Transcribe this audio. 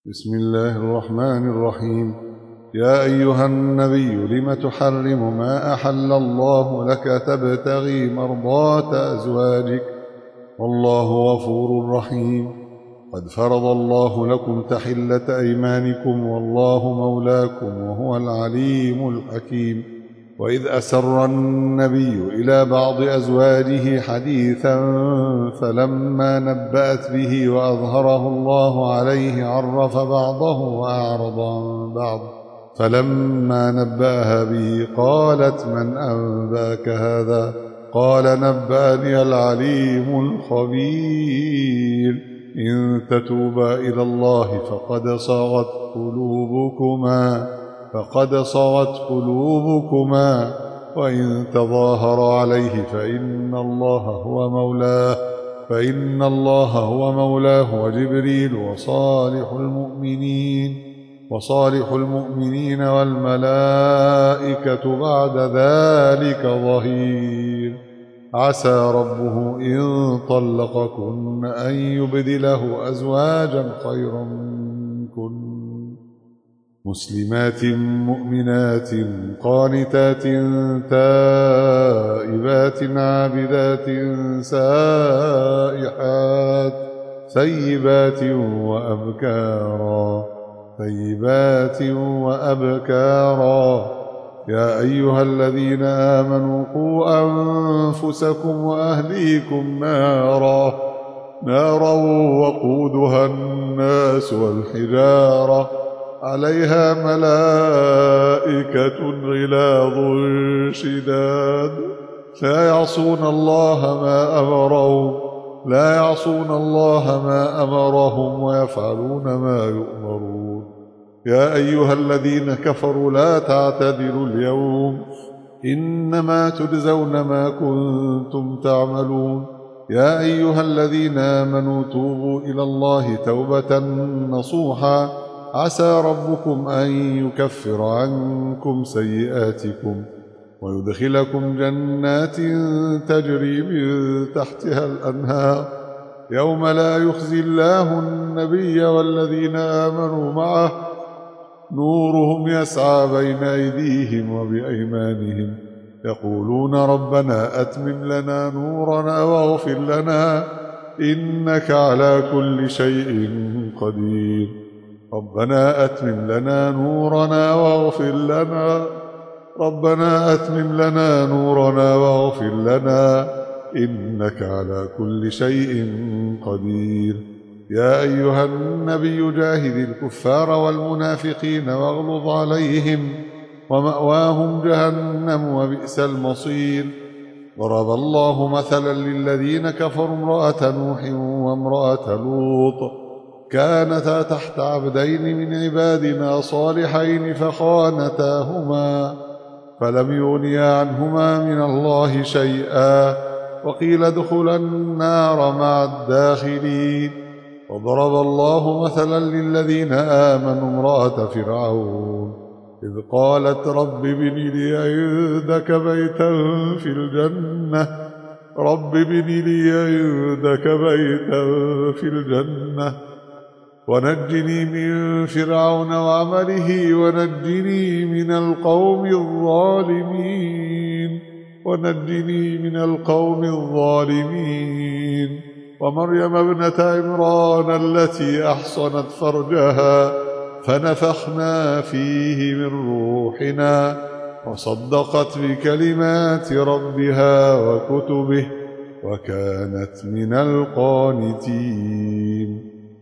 بسم الله الرحمن الرحيم. يا أيها النبي لم تحرم ما أحل الله لك تبتغي مرضات أزواجك والله غفور رحيم. قد فرض الله لكم تحلة أيمانكم والله مولاكم وهو العليم الحكيم. وإذ أسر النبي إلى بعض أزواجه حديثا فلما نبأت به وأظهره الله عليه عرف بعضه وأعرض عن بعض فلما نبأها به قالت من أنباك هذا؟ قال نبأني العليم الخبير. إن تتوبا إلى الله فقد صغت قلوبكما وإن تظاهر عليه فإن الله هو مولاه وجبريل وصالح المؤمنين والملائكة بعد ذلك ظهير. عسى ربه إن طلقكن أن يبدله أزواجا خيرا منكن مسلمات مؤمنات قانتات تائبات عابدات سائحات ثيبات وأبكارا. يا أيها الذين آمنوا قوا أنفسكم وأهليكم نارا وقودها الناس والحجارة عليها ملائكة غلاظ شداد لا يعصون الله ما أمرهم ويفعلون ما يؤمرون. يا أيها الذين كفروا لا تعتذروا اليوم إنما تجزون ما كنتم تعملون. يا أيها الذين آمنوا توبوا إلى الله توبة نصوحا عسى ربكم أن يكفر عنكم سيئاتكم ويدخلكم جنات تجري من تحتها الأنهار يوم لا يخزي الله النبي والذين آمنوا معه نورهم يسعى بين أيديهم وبأيمانهم يقولون ربنا أتمم لنا نورنا واغفر لنا إنك على كل شيء قدير. ربنا أتمم لنا نورنا واغفر لنا إنك على كل شيء قدير. يا أيها النبي جاهد الكفار والمنافقين واغلظ عليهم ومأواهم جهنم وبئس المصير. ضرب الله مثلا للذين كفروا امرأة نوح وامرأة لوط كانتا تحت عبدين من عبادنا صالحين فخانتاهما فلم يغنيا عنهما من الله شيئا وقيل ادخلا النار مع الداخلين. وضرب الله مثلا للذين آمنوا امرأة فرعون إذ قالت رب ابن لي عندك بيتا في الجنة ونجني من فرعون وعمله ونجني من القوم الظالمين. ومريم ابنة عمران التي أحصنت فرجها فنفخنا فيه من روحنا وصدقت بكلمات ربها وكتبه وكانت من القانتين.